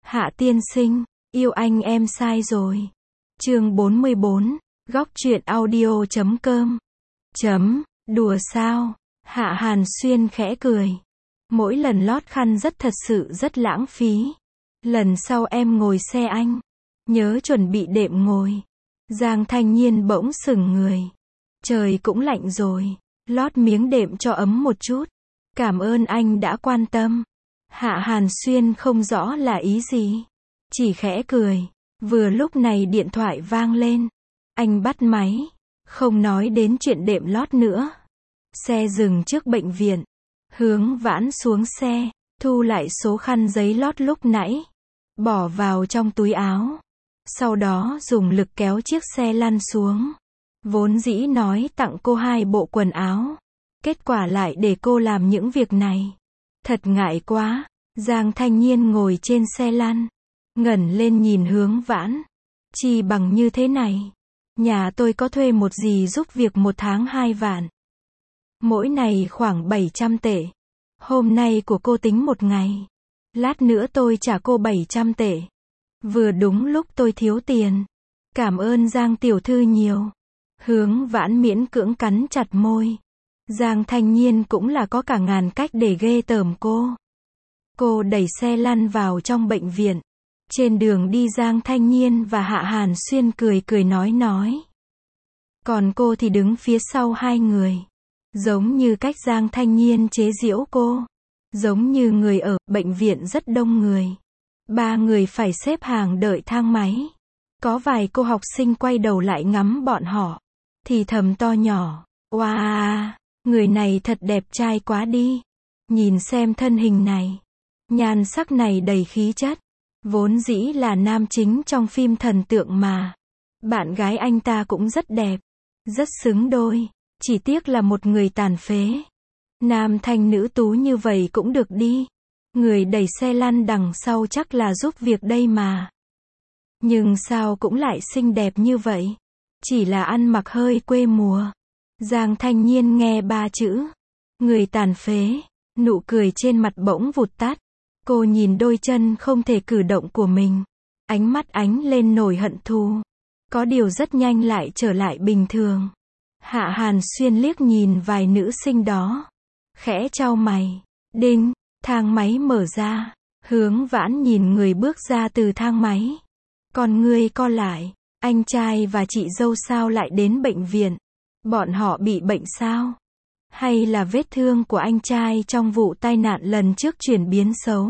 Hạ tiên sinh, yêu anh em sai rồi. Chương 44, góc truyện audio.com. Đùa sao? Hạ Hàn Xuyên khẽ cười. Mỗi lần lót khăn thật sự rất lãng phí. Lần sau em ngồi xe anh, nhớ chuẩn bị đệm ngồi. Giang Thanh Nhiên bỗng sững người. Trời cũng lạnh rồi, lót miếng đệm cho ấm một chút. Cảm ơn anh đã quan tâm. Hạ Hàn Xuyên không rõ là ý gì, chỉ khẽ cười. Vừa lúc này điện thoại vang lên. Anh bắt máy, không nói đến chuyện đệm lót nữa. Xe dừng trước bệnh viện. Hướng Vãn xuống xe, thu lại số khăn giấy lót lúc nãy, bỏ vào trong túi áo. Sau đó dùng lực kéo chiếc xe lăn xuống. Vốn dĩ nói tặng cô 2 bộ quần áo, kết quả lại để cô làm những việc này. Thật ngại quá. Giang Thanh Nhiên ngồi trên xe lăn, ngẩng lên nhìn Hướng Vãn. Chi bằng như thế này, nhà tôi có thuê một dì giúp việc 1 tháng 2 vạn. Mỗi ngày khoảng 700 tệ. Hôm nay của cô tính 1 ngày. Lát nữa tôi trả cô 700 tệ. Vừa đúng lúc tôi thiếu tiền. Cảm ơn Giang tiểu thư nhiều. Hướng Vãn miễn cưỡng cắn chặt môi. Giang Thanh Nhiên cũng là có cả ngàn cách để ghê tởm cô. Cô đẩy xe lăn vào trong bệnh viện. Trên đường đi Giang Thanh Nhiên và Hạ Hàn Xuyên cười nói. Còn cô thì đứng phía sau 2 người. Giống như cách Giang Thanh Nhiên chế giễu cô. Giống như người ở bệnh viện rất đông người. 3 người phải xếp hàng đợi thang máy. Có vài cô học sinh quay đầu lại ngắm bọn họ, thì thầm to nhỏ. Wow, người này thật đẹp trai quá đi. Nhìn xem thân hình này, nhan sắc này đầy khí chất. Vốn dĩ là nam chính trong phim thần tượng mà. Bạn gái anh ta cũng rất đẹp, rất xứng đôi. Chỉ tiếc là một người tàn phế. Nam thanh nữ tú như vậy cũng được đi. Người đẩy xe lăn đằng sau chắc là giúp việc đây mà. Nhưng sao cũng lại xinh đẹp như vậy. Chỉ là ăn mặc hơi quê mùa. Giang Thanh Nhiên nghe 3 chữ người tàn phế, nụ cười trên mặt bỗng vụt tắt. Cô nhìn đôi chân không thể cử động của mình, ánh mắt ánh lên nỗi hận thù. Có điều rất nhanh lại trở lại bình thường. Hạ Hàn Xuyên liếc nhìn vài nữ sinh đó, khẽ chau mày. Đinh, thang máy mở ra. Hướng Vãn nhìn người bước ra từ thang máy. Con ngươi co lại. Anh trai và chị dâu sao lại đến bệnh viện? Bọn họ bị bệnh sao? Hay là vết thương của anh trai trong vụ tai nạn lần trước chuyển biến xấu?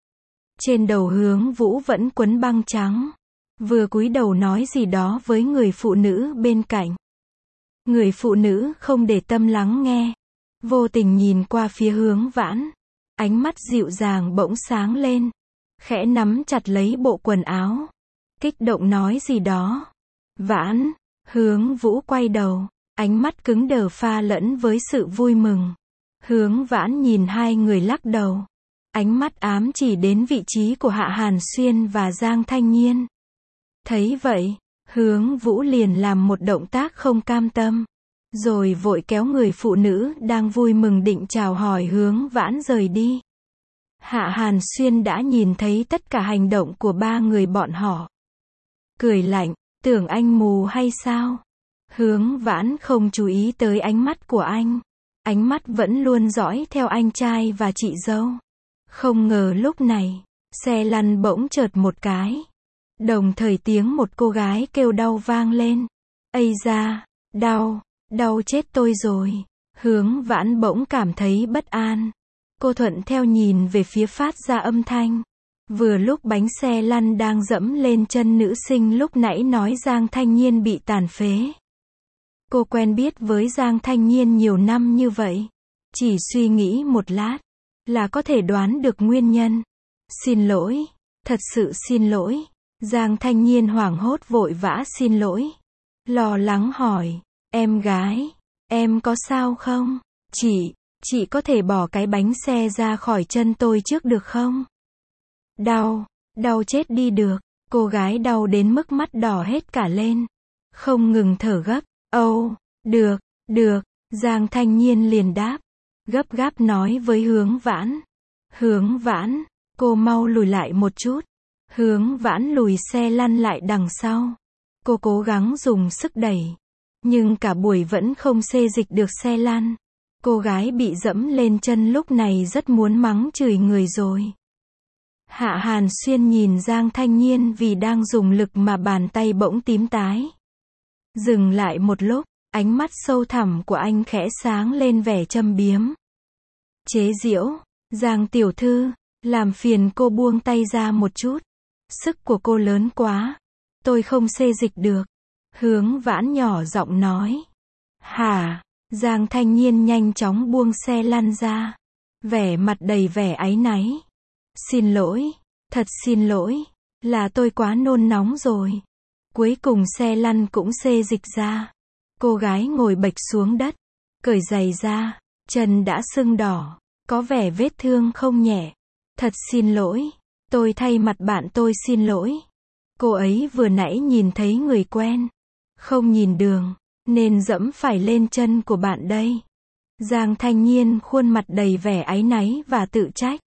Trên đầu Hướng Vũ vẫn quấn băng trắng. Vừa cúi đầu nói gì đó với người phụ nữ bên cạnh. Người phụ nữ không để tâm lắng nghe. Vô tình nhìn qua phía Hướng Vãn. Ánh mắt dịu dàng bỗng sáng lên. Khẽ nắm chặt lấy bộ quần áo. Kích động nói gì đó. Vãn. Hướng Vũ quay đầu. Ánh mắt cứng đờ pha lẫn với sự vui mừng. Hướng Vãn nhìn 2 người lắc đầu. Ánh mắt ám chỉ đến vị trí của Hạ Hàn Xuyên và Giang Thanh Nhiên. Thấy vậy, Hướng Vũ liền làm một động tác không cam tâm. Rồi vội kéo người phụ nữ đang vui mừng định chào hỏi Hướng Vãn rời đi. Hạ Hàn Xuyên đã nhìn thấy tất cả hành động của 3 người bọn họ. Cười lạnh, tưởng anh mù hay sao? Hướng Vãn không chú ý tới ánh mắt của anh. Ánh mắt vẫn luôn dõi theo anh trai và chị dâu. Không ngờ lúc này, xe lăn bỗng chợt một cái. Đồng thời tiếng một cô gái kêu đau vang lên. Ây da, đau, đau chết tôi rồi. Hướng Vãn bỗng cảm thấy bất an. Cô thuận theo nhìn về phía phát ra âm thanh. Vừa lúc bánh xe lăn đang dẫm lên chân nữ sinh lúc nãy nói Giang Thanh Nhiên bị tàn phế. Cô quen biết với Giang Thanh Nhiên nhiều năm như vậy. Chỉ suy nghĩ một lát, là có thể đoán được nguyên nhân. Xin lỗi, thật sự xin lỗi. Giang Thanh Nhiên hoảng hốt vội vã xin lỗi. Lo lắng hỏi, em gái, em có sao không? Chị có thể bỏ cái bánh xe ra khỏi chân tôi trước được không? Đau chết đi được. Cô gái đau đến mức mắt đỏ hết cả lên. Không ngừng thở gấp. Âu, được. Giang Thanh Nhiên liền đáp. Gấp gáp nói với Hướng Vãn. Hướng Vãn, cô mau lùi lại một chút. Hướng Vãn lùi xe lăn lại đằng sau. Cô cố gắng dùng sức đẩy. Nhưng cả buổi vẫn không xê dịch được xe lăn. Cô gái bị dẫm lên chân lúc này rất muốn mắng chửi người rồi. Hạ Hàn Xuyên nhìn Giang Thanh Nhiên vì đang dùng lực mà bàn tay bỗng tím tái. Dừng lại một lúc, ánh mắt sâu thẳm của anh khẽ sáng lên vẻ châm biếm. Chế giễu, Giang tiểu thư, làm phiền cô buông tay ra một chút. Sức của cô lớn quá. Tôi không xê dịch được. Hướng Vãn nhỏ giọng nói. Hả? Giang Thanh Nhiên nhanh chóng buông xe lăn ra. Vẻ mặt đầy vẻ áy náy. Xin lỗi, thật xin lỗi, là tôi quá nôn nóng rồi. Cuối cùng xe lăn cũng xê dịch ra. Cô gái ngồi bệch xuống đất, cởi giày ra, chân đã sưng đỏ, có vẻ vết thương không nhẹ. Thật xin lỗi, tôi thay mặt bạn tôi xin lỗi. Cô ấy vừa nãy nhìn thấy người quen, không nhìn đường, nên dẫm phải lên chân của bạn đây. Giang Thanh Nhiên khuôn mặt đầy vẻ áy náy và tự trách.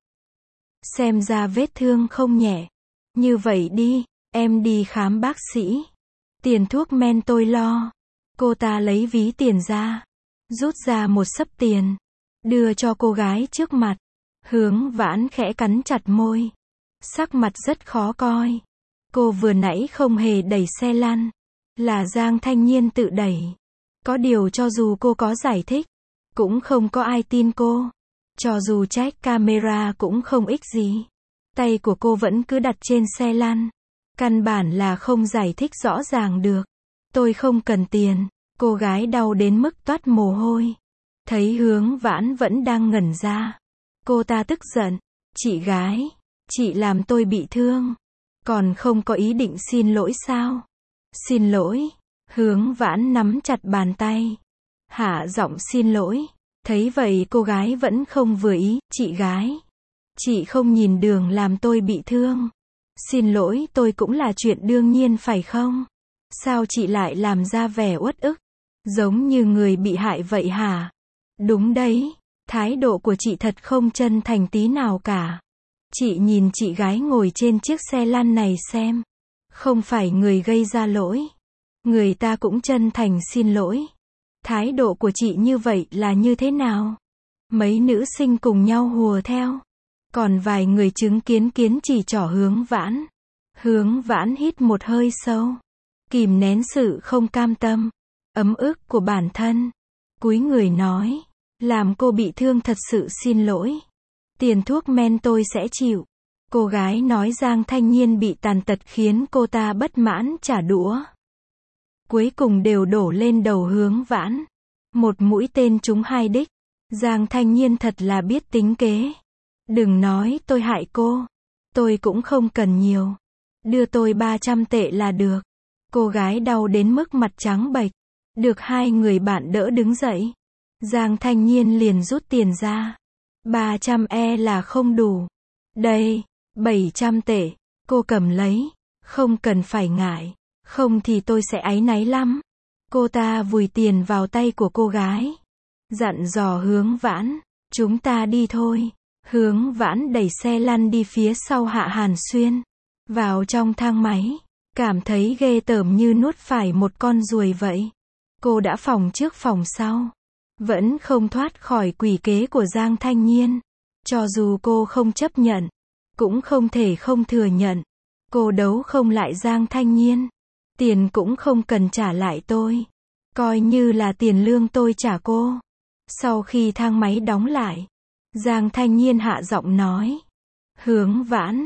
Xem ra vết thương không nhẹ. Như vậy đi, em đi khám bác sĩ. Tiền thuốc men tôi lo. Cô ta lấy ví tiền ra, rút ra một xấp tiền, đưa cho cô gái trước mặt. Hướng Vãn khẽ cắn chặt môi. Sắc mặt rất khó coi. Cô vừa nãy không hề đẩy xe lăn. Là Giang Thanh Nhiên tự đẩy. Có điều cho dù cô có giải thích, cũng không có ai tin cô. Cho dù check camera cũng không ích gì. Tay của cô vẫn cứ đặt trên xe lăn. Căn bản là không giải thích rõ ràng được. Tôi không cần tiền. Cô gái đau đến mức toát mồ hôi. Thấy Hướng Vãn vẫn đang ngẩn ra. Cô ta tức giận. Chị gái, chị làm tôi bị thương. Còn không có ý định xin lỗi sao? Xin lỗi. Hướng Vãn nắm chặt bàn tay. Hạ giọng xin lỗi. Thấy vậy cô gái vẫn không vừa ý. Chị gái, chị không nhìn đường làm tôi bị thương. Xin lỗi tôi cũng là chuyện đương nhiên phải không? Sao chị lại làm ra vẻ uất ức? Giống như người bị hại vậy hả? Đúng đấy, thái độ của chị thật không chân thành tí nào cả. Chị nhìn chị gái ngồi trên chiếc xe lăn này xem. Không phải người gây ra lỗi. Người ta cũng chân thành xin lỗi. Thái độ của chị như vậy là như thế nào? Mấy nữ sinh cùng nhau hùa theo. Còn vài người chứng kiến chỉ trỏ Hướng Vãn. Hướng Vãn hít một hơi sâu. Kìm nén sự không cam tâm, ấm ức của bản thân. Cúi người nói. Làm cô bị thương thật sự xin lỗi. Tiền thuốc men tôi sẽ chịu. Cô gái nói Giang Thanh Nhiên bị tàn tật khiến cô ta bất mãn trả đũa. Cuối cùng đều đổ lên đầu Hướng Vãn. Một mũi tên trúng hai đích. Giang Thanh Nhiên thật là biết tính kế. Đừng nói tôi hại cô. Tôi cũng không cần nhiều. Đưa tôi 300 tệ là được. Cô gái đau đến mức mặt trắng bệch. Được hai người bạn đỡ đứng dậy. Giang Thanh Nhiên liền rút tiền ra. 300 là không đủ. Đây, 700 tệ. Cô cầm lấy. Không cần phải ngại. Không thì tôi sẽ áy náy lắm. Cô ta vùi tiền vào tay của cô gái. Dặn dò Hướng Vãn. Chúng ta đi thôi. Hướng Vãn đẩy xe lăn đi phía sau Hạ Hàn Xuyên. Vào trong thang máy. Cảm thấy ghê tởm như nuốt phải một con ruồi vậy. Cô đã phòng trước phòng sau. Vẫn không thoát khỏi quỷ kế của Giang Thanh Nhiên. Cho dù cô không chấp nhận. Cũng không thể không thừa nhận. Cô đấu không lại Giang Thanh Nhiên. Tiền cũng không cần trả lại tôi. Coi như là tiền lương tôi trả cô. Sau khi thang máy đóng lại. Giang Thanh Nhiên hạ giọng nói. Hướng Vãn,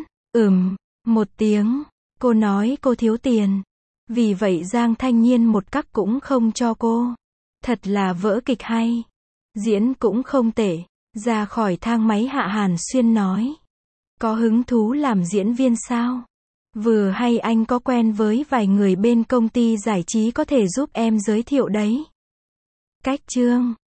một tiếng. Cô nói cô thiếu tiền. Vì vậy Giang Thanh Nhiên một cắc cũng không cho cô. Thật là vở kịch hay. Diễn cũng không tệ. Ra khỏi thang máy Hạ Hàn Xuyên nói. Có hứng thú làm diễn viên sao? Vừa hay anh có quen với vài người bên công ty giải trí có thể giúp em giới thiệu đấy. Cách chương